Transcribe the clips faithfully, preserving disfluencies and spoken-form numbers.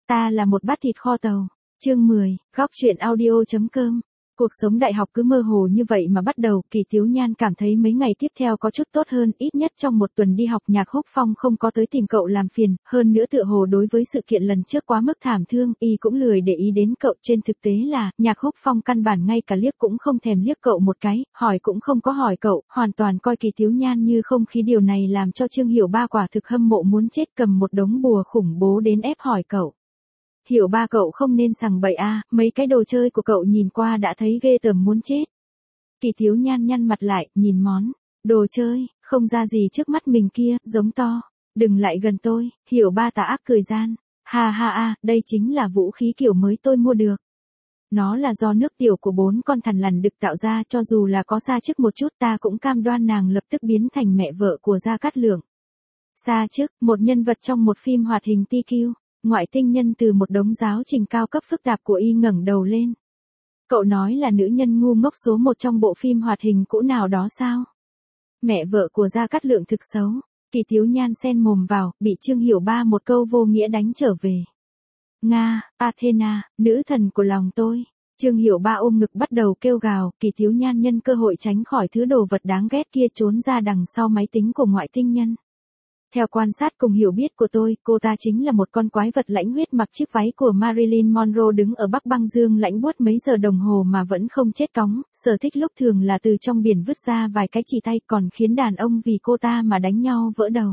Ta là một bát thịt kho tàu. Chương mười, góc truyện audio chấm com. Cuộc sống đại học cứ mơ hồ như vậy mà bắt đầu, Kỳ Thiếu Nhan cảm thấy mấy ngày tiếp theo có chút tốt hơn, ít nhất trong một tuần đi học Nhạc Húc Phong không có tới tìm cậu làm phiền, hơn nữa tựa hồ đối với sự kiện lần trước quá mức thảm thương, y cũng lười để ý đến cậu, trên thực tế là, Nhạc Húc Phong căn bản ngay cả liếc cũng không thèm liếc cậu một cái, hỏi cũng không có hỏi cậu, hoàn toàn coi Kỳ Thiếu Nhan như không khí, điều này làm cho Trương Hiểu Ba quả thực hâm mộ muốn chết, cầm một đống bùa khủng bố đến ép hỏi cậu. Hiểu Ba, cậu không nên sằng bậy a, mấy cái đồ chơi của cậu nhìn qua đã thấy ghê tởm muốn chết. Kỳ Thiếu Nhan nhăn mặt lại, nhìn món đồ chơi, không ra gì trước mắt mình kia, giống to. Đừng lại gần tôi. Hiểu Ba tà ác cười gian. Ha ha a, đây chính là vũ khí kiểu mới tôi mua được. Nó là do nước tiểu của bốn con thằn lằn đực tạo ra, cho dù là có xa chức một chút ta cũng cam đoan nàng lập tức biến thành mẹ vợ của Gia Cát Lượng. Xa chức, một nhân vật trong một phim hoạt hình tê quy. Ngoại tinh nhân từ một đống giáo trình cao cấp phức tạp của y ngẩng đầu lên. Cậu nói là nữ nhân ngu ngốc số một trong bộ phim hoạt hình cũ nào đó sao? Mẹ vợ của Gia Cát Lượng thực xấu. Kỳ Thiếu Nhan xen mồm vào, bị Trương Hiểu Ba một câu vô nghĩa đánh trở về. Nga, Athena, nữ thần của lòng tôi. Trương Hiểu Ba ôm ngực bắt đầu kêu gào, Kỳ Thiếu Nhan nhân cơ hội tránh khỏi thứ đồ vật đáng ghét kia trốn ra đằng sau máy tính của ngoại tinh nhân. Theo quan sát cùng hiểu biết của tôi, cô ta chính là một con quái vật lãnh huyết mặc chiếc váy của Marilyn Monroe đứng ở Bắc băng dương lãnh buốt mấy giờ đồng hồ mà vẫn không chết cóng, sở thích lúc thường là từ trong biển vứt ra vài cái chỉ tay, còn khiến đàn ông vì cô ta mà đánh nhau vỡ đầu.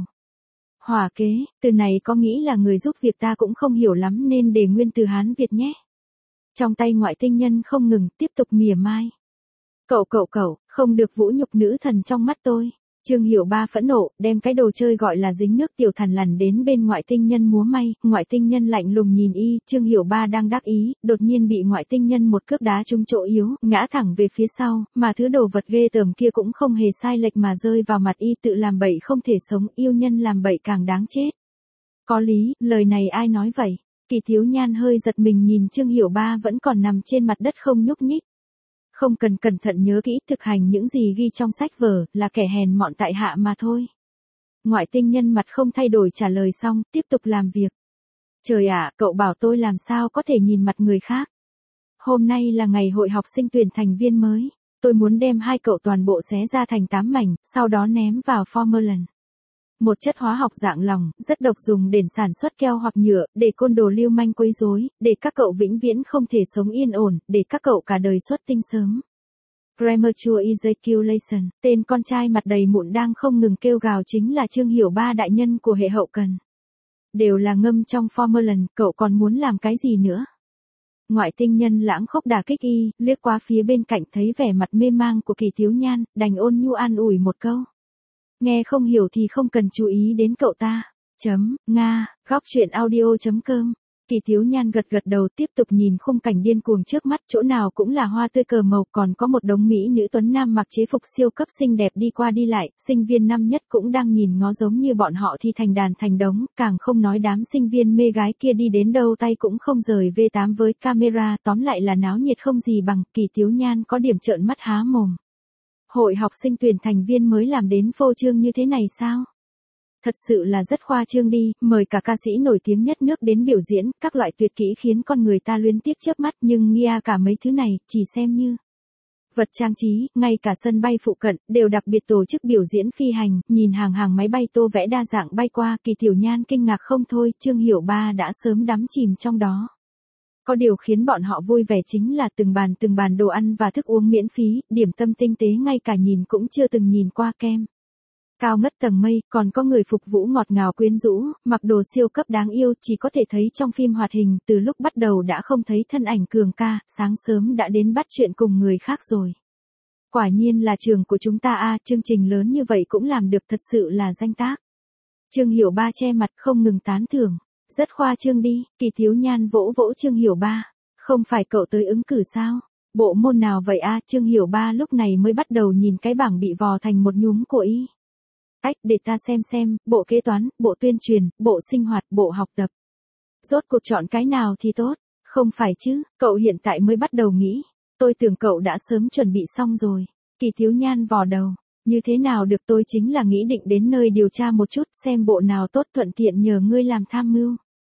Hỏa kế, từ này có nghĩ là người giúp việc ta cũng không hiểu lắm nên để nguyên từ Hán Việt nhé. Trong tay ngoại tinh nhân không ngừng, tiếp tục mỉa mai. Cậu cậu cậu, không được vũ nhục nữ thần trong mắt tôi. Trương Hiểu Ba phẫn nộ, đem cái đồ chơi gọi là dính nước tiểu thằn lằn đến bên ngoại tinh nhân múa may, ngoại tinh nhân lạnh lùng nhìn y, Trương Hiểu Ba đang đắc ý, đột nhiên bị ngoại tinh nhân một cước đá trúng chỗ yếu, ngã thẳng về phía sau, mà thứ đồ vật ghê tởm kia cũng không hề sai lệch mà rơi vào mặt y, tự làm bậy không thể sống, yêu nhân làm bậy càng đáng chết. Có lý, lời này ai nói vậy? Kỳ Thiếu Nhan hơi giật mình nhìn Trương Hiểu Ba vẫn còn nằm trên mặt đất không nhúc nhích. Không cần cẩn thận nhớ kỹ, thực hành những gì ghi trong sách vở, là kẻ hèn mọn tại hạ mà thôi. Ngoại tinh nhân mặt không thay đổi trả lời xong, tiếp tục làm việc. Trời ạ, cậu bảo tôi làm sao có thể nhìn mặt người khác. Hôm nay là ngày hội học sinh tuyển thành viên mới. Tôi muốn đem hai cậu toàn bộ xé ra thành tám mảnh, sau đó ném vào formalin. Một chất hóa học dạng lỏng, rất độc, dùng để sản xuất keo hoặc nhựa, để côn đồ lưu manh quấy rối, để các cậu vĩnh viễn không thể sống yên ổn, để các cậu cả đời xuất tinh sớm. Premature ejaculation, tên con trai mặt đầy mụn đang không ngừng kêu gào chính là Trương Hiểu Ba, đại nhân của hệ hậu cần. Đều là ngâm trong formalin, cậu còn muốn làm cái gì nữa? Ngoại tinh nhân lãng khốc đả kích y, liếc qua phía bên cạnh thấy vẻ mặt mê mang của Kỳ Thiếu Nhan, đành ôn nhu an ủi một câu. Nghe không hiểu thì không cần chú ý đến cậu ta. Chấm, Nga, góc truyện audio chấm com. Kỳ Thiếu Nhan gật gật đầu, tiếp tục nhìn khung cảnh điên cuồng trước mắt, chỗ nào cũng là hoa tươi cờ màu, còn có một đống mỹ nữ tuấn nam mặc chế phục siêu cấp xinh đẹp đi qua đi lại, sinh viên năm nhất cũng đang nhìn ngó giống như bọn họ thi thành đàn thành đống, càng không nói đám sinh viên mê gái kia đi đến đâu tay cũng không rời vê tám với camera, tóm lại là náo nhiệt không gì bằng. Kỳ Thiếu Nhan có điểm trợn mắt há mồm. Hội học sinh tuyển thành viên mới làm đến phô trương như thế này sao? Thật sự là rất khoa trương đi, mời cả ca sĩ nổi tiếng nhất nước đến biểu diễn, các loại tuyệt kỹ khiến con người ta luyến tiếc chớp mắt, nhưng nghe cả mấy thứ này, chỉ xem như vật trang trí, ngay cả sân bay phụ cận, đều đặc biệt tổ chức biểu diễn phi hành, nhìn hàng hàng máy bay tô vẽ đa dạng bay qua, Kỳ Tiểu Nhan kinh ngạc không thôi, Trương Hiểu Ba đã sớm đắm chìm trong đó. Có điều khiến bọn họ vui vẻ chính là từng bàn từng bàn đồ ăn và thức uống miễn phí, điểm tâm tinh tế ngay cả nhìn cũng chưa từng nhìn qua, kem cao ngất tầng mây, còn có người phục vụ ngọt ngào quyến rũ, mặc đồ siêu cấp đáng yêu, chỉ có thể thấy trong phim hoạt hình, từ lúc bắt đầu đã không thấy thân ảnh cường ca, sáng sớm đã đến bắt chuyện cùng người khác rồi. Quả nhiên là trường của chúng ta a, chương trình lớn như vậy cũng làm được, thật sự là danh tác. Trương Hiểu Ba che mặt không ngừng tán thưởng. Rất khoa trương đi. Kỳ Thiếu Nhan vỗ vỗ Trương Hiểu Ba. Không phải cậu tới ứng cử sao? Bộ môn nào vậy a? Trương Hiểu Ba lúc này mới bắt đầu nhìn cái bảng bị vò thành một nhúm của y. Ách, để ta xem xem, bộ kế toán, bộ tuyên truyền, bộ sinh hoạt, bộ học tập. Rốt cuộc chọn cái nào thì tốt? Không phải chứ, cậu hiện tại mới bắt đầu nghĩ. Tôi tưởng cậu đã sớm chuẩn bị xong rồi. Kỳ Thiếu Nhan vò đầu. Như thế nào được, tôi chính là nghĩ định đến nơi điều tra một chút xem bộ nào tốt thuận tiện nhờ ngươi làm tham mưu.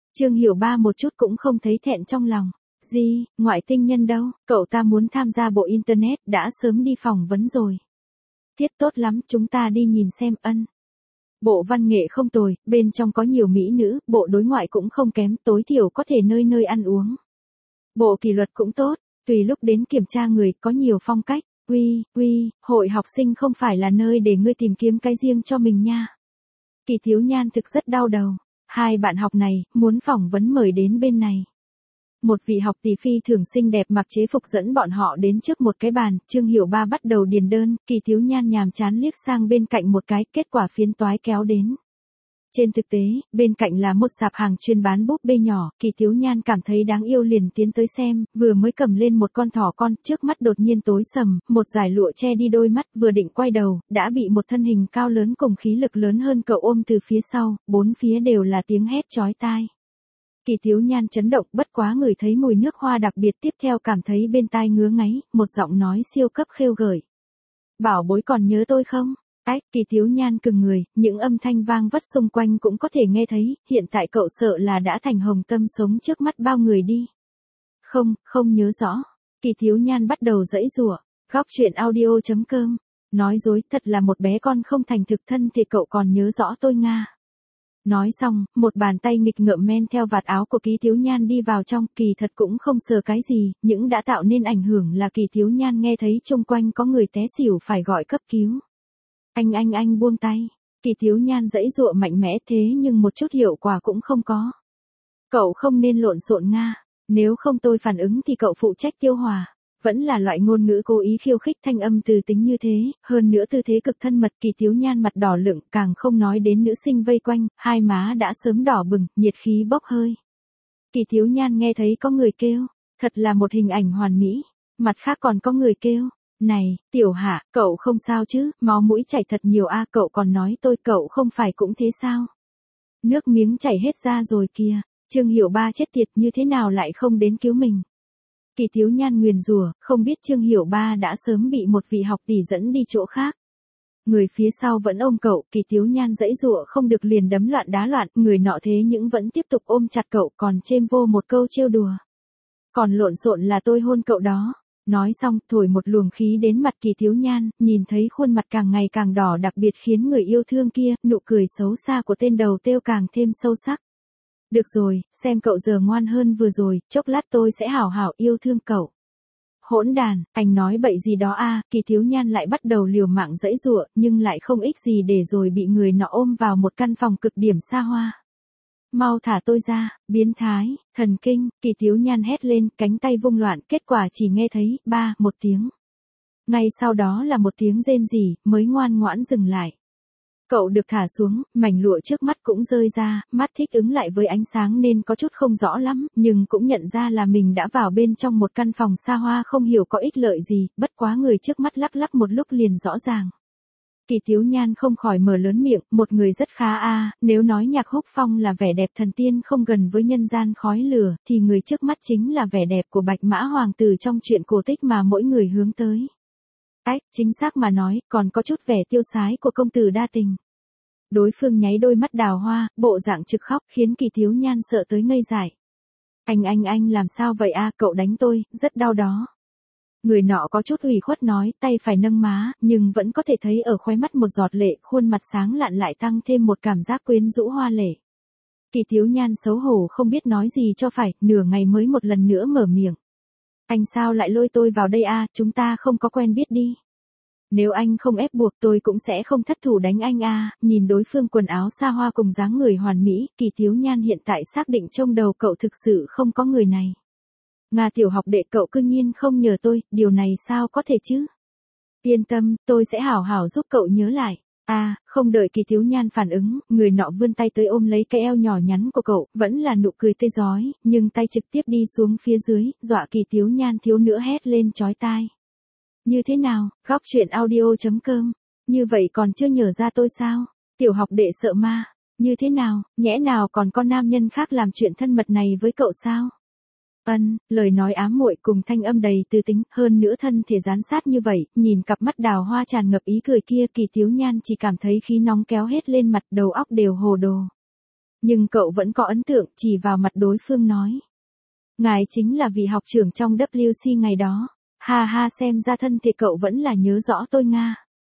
Trương Hiểu Ba một chút cũng không thấy thẹn trong lòng. Gì, ngoại tinh nhân đâu, cậu ta muốn tham gia bộ Internet đã sớm đi phỏng vấn rồi. Tiết tốt lắm, chúng ta đi nhìn xem. Ân. Bộ văn nghệ không tồi, bên trong có nhiều mỹ nữ, bộ đối ngoại cũng không kém, tối thiểu có thể nơi nơi ăn uống. Bộ kỷ luật cũng tốt, tùy lúc đến kiểm tra người, có nhiều phong cách. Uy, uy, hội học sinh không phải là nơi để ngươi tìm kiếm cái riêng cho mình nha. Kỳ Thiếu Nhan thực rất đau đầu. Hai bạn học này, muốn phỏng vấn mời đến bên này. Một vị học tỷ phi thường xinh đẹp mặc chế phục dẫn bọn họ đến trước một cái bàn, Trương Hiểu Ba bắt đầu điền đơn, Kỳ Thiếu Nhan nhàm chán liếc sang bên cạnh một cái, kết quả phiến toái kéo đến. Trên thực tế, bên cạnh là một sạp hàng chuyên bán búp bê nhỏ, Kỳ Thiếu Nhan cảm thấy đáng yêu liền tiến tới xem, vừa mới cầm lên một con thỏ con, trước mắt đột nhiên tối sầm, một dải lụa che đi đôi mắt, vừa định quay đầu, đã bị một thân hình cao lớn cùng khí lực lớn hơn cậu ôm từ phía sau, bốn phía đều là tiếng hét chói tai. Kỳ Thiếu Nhan chấn động, bất quá ngửi thấy mùi nước hoa đặc biệt, tiếp theo cảm thấy bên tai ngứa ngáy, một giọng nói siêu cấp khêu gợi. Bảo bối còn nhớ tôi không? Ách, Kỳ Thiếu Nhan cứng người, những âm thanh vang vất xung quanh cũng có thể nghe thấy, hiện tại cậu sợ là đã thành hồng tâm sống trước mắt bao người đi. Không, không nhớ rõ. Kỳ Thiếu Nhan bắt đầu giãy giụa. Góc truyện audio chấm com. Nói dối, thật là một bé con không thành thực thân thì cậu còn nhớ rõ tôi Nga. Nói xong, một bàn tay nghịch ngợm men theo vạt áo của Kỳ Thiếu Nhan đi vào trong, kỳ thật cũng không sờ cái gì, những đã tạo nên ảnh hưởng là Kỳ Thiếu Nhan nghe thấy xung quanh có người té xỉu phải gọi cấp cứu. Anh anh anh buông tay. Kỳ Thiếu Nhan giãy giụa mạnh mẽ thế nhưng một chút hiệu quả cũng không có. Cậu không nên lộn xộn Nga, nếu không tôi phản ứng thì cậu phụ trách tiêu hòa. Vẫn là loại ngôn ngữ cố ý khiêu khích, thanh âm từ tính như thế, hơn nữa tư thế cực thân mật. Kỳ Thiếu Nhan mặt đỏ lựng, càng không nói đến nữ sinh vây quanh, hai má đã sớm đỏ bừng, nhiệt khí bốc hơi. Kỳ Thiếu Nhan nghe thấy có người kêu, thật là một hình ảnh hoàn mỹ, mặt khác còn có người kêu. Này, Tiểu Hạ, cậu không sao chứ, máu mũi chảy thật nhiều a, cậu còn nói tôi, cậu không phải cũng thế sao? Nước miếng chảy hết ra rồi kìa, Trương Hiểu Ba chết tiệt, như thế nào lại không đến cứu mình? Kỳ Thiếu Nhan nguyền rủa, không biết Trương Hiểu Ba đã sớm bị một vị học tỷ dẫn đi chỗ khác. Người phía sau vẫn ôm cậu, Kỳ Thiếu Nhan giãy giụa không được liền đấm loạn đá loạn, người nọ thế nhưng vẫn tiếp tục ôm chặt cậu, còn chêm vô một câu trêu đùa. Còn lộn xộn là tôi hôn cậu đó. Nói xong, thổi một luồng khí đến mặt Kỳ Thiếu Nhan, nhìn thấy khuôn mặt càng ngày càng đỏ, đặc biệt khiến người yêu thương kia, nụ cười xấu xa của tên đầu têu càng thêm sâu sắc. Được rồi, xem cậu giờ ngoan hơn vừa rồi, chốc lát tôi sẽ hảo hảo yêu thương cậu. Hỗn đàn, anh nói bậy gì đó a? Kỳ Thiếu Nhan lại bắt đầu liều mạng giãy giụa, nhưng lại không ích gì để rồi bị người nọ ôm vào một căn phòng cực điểm xa hoa. Mau thả tôi ra, biến thái, thần kinh, Kỳ Thiếu Nhan hét lên, cánh tay vung loạn, kết quả chỉ nghe thấy, ba, một tiếng. Ngay sau đó là một tiếng rên rỉ, mới ngoan ngoãn dừng lại. Cậu được thả xuống, mảnh lụa trước mắt cũng rơi ra, mắt thích ứng lại với ánh sáng nên có chút không rõ lắm, nhưng cũng nhận ra là mình đã vào bên trong một căn phòng xa hoa không hiểu có ích lợi gì, bất quá người trước mắt lắc lắc một lúc liền rõ ràng. Kỳ Thiếu Nhan không khỏi mở lớn miệng, một người rất khá a, nếu nói Nhạc Húc Phong là vẻ đẹp thần tiên không gần với nhân gian khói lửa, thì người trước mắt chính là vẻ đẹp của Bạch Mã Hoàng tử trong truyện cổ tích mà mỗi người hướng tới. Ách, chính xác mà nói, còn có chút vẻ tiêu sái của công tử đa tình. Đối phương nháy đôi mắt đào hoa, bộ dạng trực khóc, khiến Kỳ Thiếu Nhan sợ tới ngây dại. Anh anh anh làm sao vậy a, cậu đánh tôi, rất đau đó. Người nọ có chút ủy khuất nói, tay phải nâng má, nhưng vẫn có thể thấy ở khóe mắt một giọt lệ, khuôn mặt sáng lạn lại tăng thêm một cảm giác quyến rũ hoa lệ. Kỳ Thiếu Nhan xấu hổ không biết nói gì cho phải, nửa ngày mới một lần nữa mở miệng. Anh sao lại lôi tôi vào đây a, chúng ta không có quen biết đi. Nếu anh không ép buộc tôi cũng sẽ không thất thủ đánh anh a. Nhìn đối phương quần áo xa hoa cùng dáng người hoàn mỹ, Kỳ Thiếu Nhan hiện tại xác định trong đầu cậu thực sự không có người này. Nga tiểu học đệ, cậu cư nhiên không nhờ tôi, điều này sao có thể chứ? Yên tâm, tôi sẽ hảo hảo giúp cậu nhớ lại. À, không đợi Kỳ Thiếu Nhan phản ứng, người nọ vươn tay tới ôm lấy cái eo nhỏ nhắn của cậu, vẫn là nụ cười tươi rói, nhưng tay trực tiếp đi xuống phía dưới, dọa Kỳ Thiếu Nhan thiếu nữa hét lên chói tai. Như thế nào, góc truyện audio chấm com, như vậy còn chưa nhớ ra tôi sao? Tiểu học đệ sợ ma, như thế nào, nhẽ nào còn có nam nhân khác làm chuyện thân mật này với cậu sao? Ân, lời nói ám muội cùng thanh âm đầy tư tính, hơn nữa thân thể dán sát như vậy, nhìn cặp mắt đào hoa tràn ngập ý cười kia, Kỳ Thiếu Nhan chỉ cảm thấy khí nóng kéo hết lên mặt, đầu óc đều hồ đồ. Nhưng cậu vẫn có ấn tượng, chỉ vào mặt đối phương nói. Ngài chính là vị học trưởng trong W C ngày đó. Ha ha, xem ra thân thì cậu vẫn là nhớ rõ tôi Nga.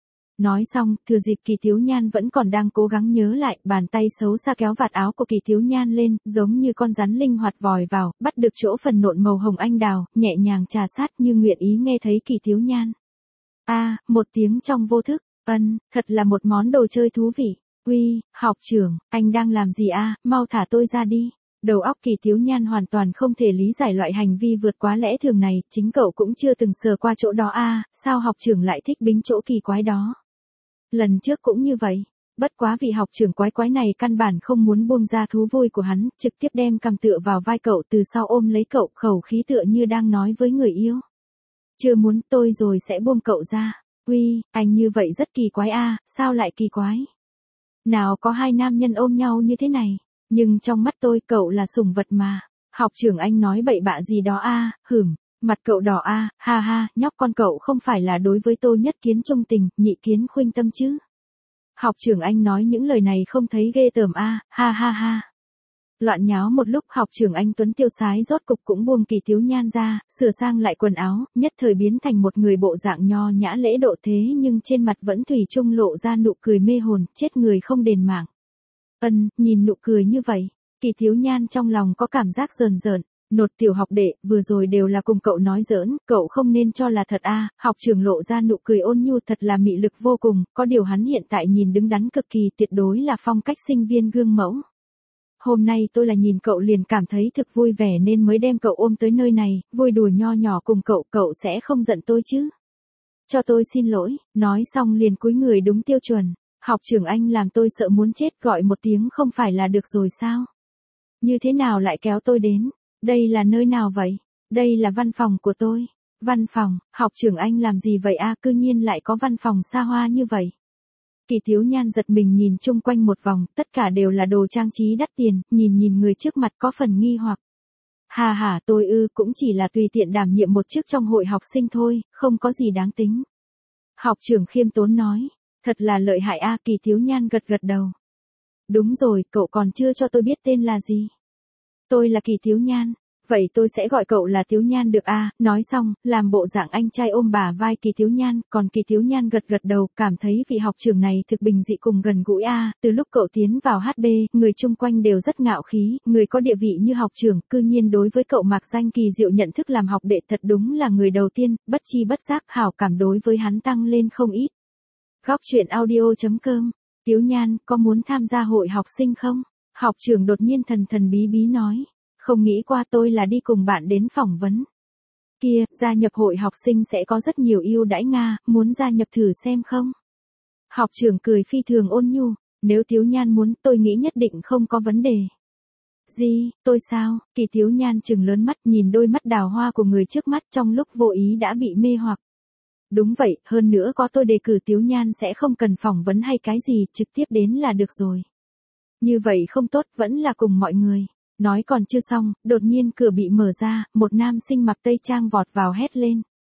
Nói xong, thừa dịp Kỳ Thiếu Nhan vẫn còn đang cố gắng nhớ lại, bàn tay xấu xa kéo vạt áo của Kỳ Thiếu Nhan lên, giống như con rắn linh hoạt vòi vào, bắt được chỗ phần nộn màu hồng anh đào, nhẹ nhàng trà sát như nguyện ý nghe thấy Kỳ Thiếu Nhan. A, à, một tiếng trong vô thức, ân, thật là một món đồ chơi thú vị. Uy, học trưởng, anh đang làm gì a? À? Mau thả tôi ra đi. Đầu óc Kỳ Thiếu Nhan hoàn toàn không thể lý giải loại hành vi vượt quá lẽ thường này, chính cậu cũng chưa từng sờ qua chỗ đó a, à, sao học trưởng lại thích bính chỗ kỳ quái đó. Lần trước cũng như vậy, bất quá vị học trưởng quái quái này căn bản không muốn buông ra thú vui của hắn, trực tiếp đem cằm tựa vào vai cậu từ sau ôm lấy cậu, khẩu khí tựa như đang nói với người yêu. Chưa muốn tôi rồi sẽ buông cậu ra. Uy, anh như vậy rất kỳ quái a, à, sao lại kỳ quái? Nào có hai nam nhân ôm nhau như thế này, nhưng trong mắt tôi cậu là sủng vật mà. Học trưởng anh nói bậy bạ gì đó a, à, hửm. Mặt cậu đỏ a, à, ha ha, nhóc con cậu không phải là đối với tôi nhất kiến trung tình, nhị kiến khuynh tâm chứ. Học trưởng anh nói những lời này không thấy ghê tởm a, à, ha ha ha. Loạn nháo một lúc, học trưởng anh Tuấn tiêu sái rốt cục cũng buông Kỳ Thiếu Nhan ra, sửa sang lại quần áo, nhất thời biến thành một người bộ dạng nho nhã lễ độ thế nhưng trên mặt vẫn thủy chung lộ ra nụ cười mê hồn, chết người không đền mạng. Ân, nhìn nụ cười như vậy, Kỳ Thiếu Nhan trong lòng có cảm giác rờn rợn. Nột tiểu học đệ, vừa rồi đều là cùng cậu nói giỡn, cậu không nên cho là thật a. À, học trưởng lộ ra nụ cười ôn nhu thật là mị lực vô cùng, có điều hắn hiện tại nhìn đứng đắn cực kỳ, tuyệt đối là phong cách sinh viên gương mẫu. Hôm nay tôi là nhìn cậu liền cảm thấy thực vui vẻ nên mới đem cậu ôm tới nơi này, vui đùa nho nhỏ cùng cậu, cậu sẽ không giận tôi chứ? Cho tôi xin lỗi, nói xong liền cúi người đúng tiêu chuẩn. Học trưởng anh làm tôi sợ muốn chết, gọi một tiếng không phải là được rồi sao? Như thế nào lại kéo tôi đến? Đây là nơi nào vậy? Đây là văn phòng của tôi. Văn phòng, học trưởng anh làm gì vậy a, à, cư nhiên lại có văn phòng xa hoa như vậy. Kỳ Thiếu Nhan giật mình nhìn chung quanh một vòng, tất cả đều là đồ trang trí đắt tiền, nhìn nhìn người trước mặt có phần nghi hoặc. Hà hà, tôi ư, cũng chỉ là tùy tiện đảm nhiệm một chức trong hội học sinh thôi, không có gì đáng tính. Học trưởng khiêm tốn nói, thật là lợi hại a, à, Kỳ Thiếu Nhan gật gật đầu. Đúng rồi, cậu còn chưa cho tôi biết tên là gì. Tôi là Kỳ Thiếu Nhan. Vậy tôi sẽ gọi cậu là Thiếu Nhan được a, à? Nói xong, làm bộ dạng anh trai ôm bà vai Kỳ Thiếu Nhan, còn Kỳ Thiếu Nhan gật gật đầu, cảm thấy vị học trưởng này thực bình dị cùng gần gũi a, à. Từ lúc cậu tiến vào hát bê, người chung quanh đều rất ngạo khí, người có địa vị như học trưởng, cư nhiên đối với cậu mạc danh kỳ diệu nhận thức làm học đệ thật đúng là người đầu tiên, bất chi bất giác hảo cảm đối với hắn tăng lên không ít. Góc truyện audio chấm com, Thiếu Nhan, có muốn tham gia hội học sinh không? Học trưởng đột nhiên thần thần bí bí nói. Không nghĩ qua tôi là đi cùng bạn đến phỏng vấn. Kia, gia nhập hội học sinh sẽ có rất nhiều ưu đãi Nga, muốn gia nhập thử xem không? Học trưởng cười phi thường ôn nhu, nếu Thiếu Nhan muốn tôi nghĩ nhất định không có vấn đề. Gì, tôi sao? Kỳ Thiếu Nhan trừng lớn mắt nhìn đôi mắt đào hoa của người trước mắt trong lúc vô ý đã bị mê hoặc. Đúng vậy, hơn nữa có tôi đề cử Thiếu Nhan sẽ không cần phỏng vấn hay cái gì, trực tiếp đến là được rồi. Như vậy không tốt, vẫn là cùng mọi người. Nói còn chưa xong, đột nhiên cửa bị mở ra, một nam sinh mặc tây trang vọt vào hét lên.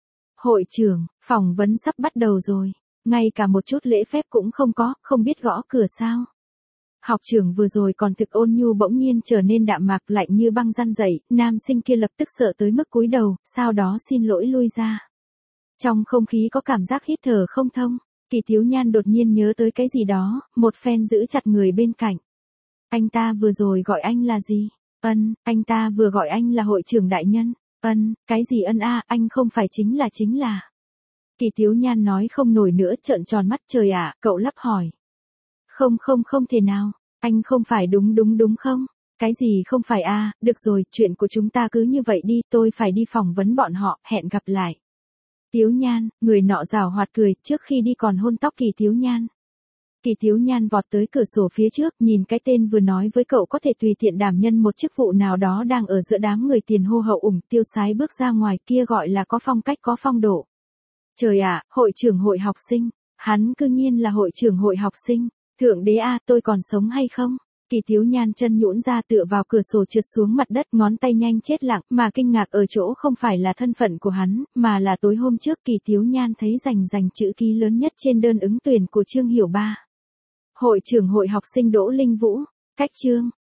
Hội trưởng, phỏng vấn sắp bắt đầu rồi, ngay cả một chút lễ phép cũng không có, không biết gõ cửa sao. Học trưởng vừa rồi còn thực ôn nhu bỗng nhiên trở nên đạm mạc lạnh như băng răn dậy, nam sinh kia lập tức sợ tới mức cúi đầu, sau đó xin lỗi lui ra. Trong không khí có cảm giác hít thở không thông, Kỳ Thiếu Nhan đột nhiên nhớ tới cái gì đó, một phen giữ chặt người bên cạnh. Anh ta vừa rồi gọi anh là gì? Ân, anh ta vừa gọi anh là hội trưởng đại nhân. Ân, cái gì ân a, à, anh không phải chính là chính là. Kỳ Thiếu Nhan nói không nổi nữa trợn tròn mắt trời ạ, à, cậu lắp hỏi. Không không không thể nào, anh không phải đúng đúng đúng không? Cái gì không phải a, à, được rồi, chuyện của chúng ta cứ như vậy đi, tôi phải đi phỏng vấn bọn họ, hẹn gặp lại. Thiếu Nhan, người nọ giảo hoạt cười, trước khi đi còn hôn tóc Kỳ Thiếu Nhan. Kỳ Thiếu Nhan vọt tới cửa sổ phía trước, nhìn cái tên vừa nói với cậu có thể tùy tiện đảm nhân một chức vụ nào đó đang ở giữa đám người tiền hô hậu ủng, tiêu sái bước ra ngoài, kia gọi là có phong cách có phong độ. Trời ạ, à, hội trưởng hội học sinh, hắn cư nhiên là hội trưởng hội học sinh, thượng đế a, à, tôi còn sống hay không? Kỳ Thiếu Nhan chân nhũn ra tựa vào cửa sổ trượt xuống mặt đất, ngón tay nhanh chết lặng, mà kinh ngạc ở chỗ không phải là thân phận của hắn, mà là tối hôm trước Kỳ Thiếu Nhan thấy rành rành chữ ký lớn nhất trên đơn ứng tuyển của Trương Hiểu Ba. Hội trưởng hội học sinh Đỗ Linh Vũ, cách Trương,